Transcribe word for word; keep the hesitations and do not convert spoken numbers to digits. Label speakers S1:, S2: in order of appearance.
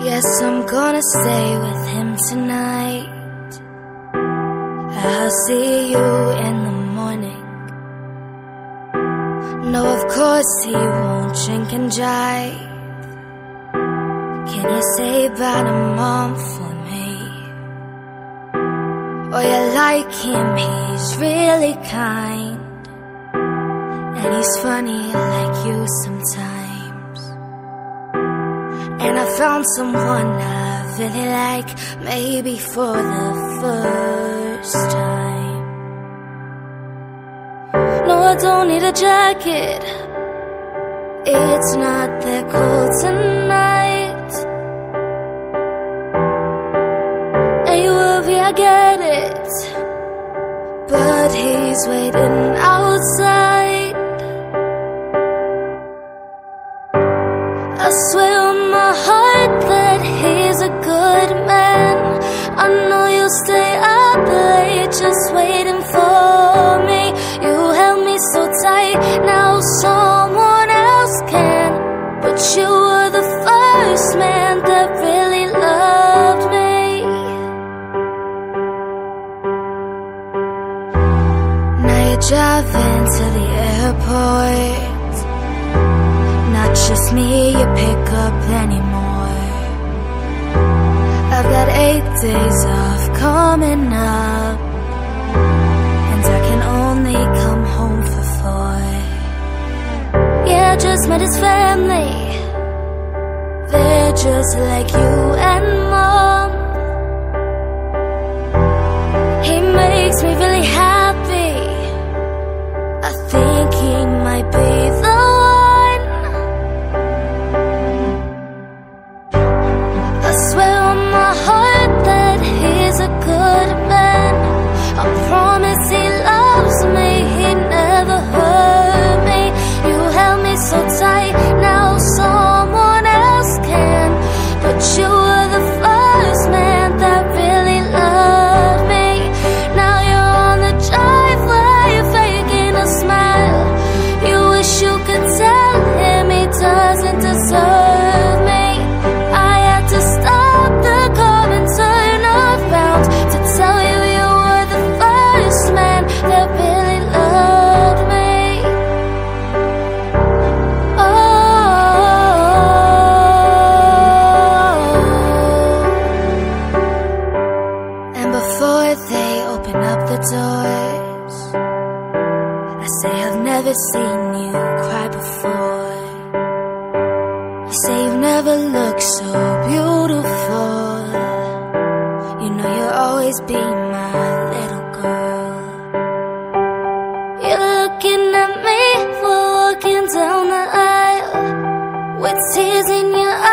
S1: Yes, I'm gonna stay with him tonight. I'll see you in the morning. No, of course he won't drink and drive. Can you say bye to Mom for me? Oh, you like him, he's really kind, and he's funny like you sometimes. And I found someone I really like, maybe for the first time. No, I don't need a jacket, it's not that cold tonight. And you worry, I get it, but he's waiting outside. I swear on my heart that he's a good man. I know you'll stay up late just waiting for me. You held me so tight, now someone else can. But you were the first man that really loved me. Now you're driving to the airport, not just me you pick up anymore. I've got eight days off coming up, and I can only come home for four. Yeah, I just met his family, they're just like you and Mom. He makes me really happy, I think he might be the one. I swear on my heart that he's a good man. I promise he loves me, he never hurt me. You held me so tight, now someone else can. But you were the first man that really loved me. Now you're on the driveway, you're faking a smile. You wish you could tell him he doesn't deserve me. I had to stop the car and turn around to tell you you were the first man that really loved me. Oh. And before they open up the doors, I say I've never seen you cry before. You say you've never looked so beautiful. You know you'll always be my little girl. You're looking at me, we're walking down the aisle with tears in your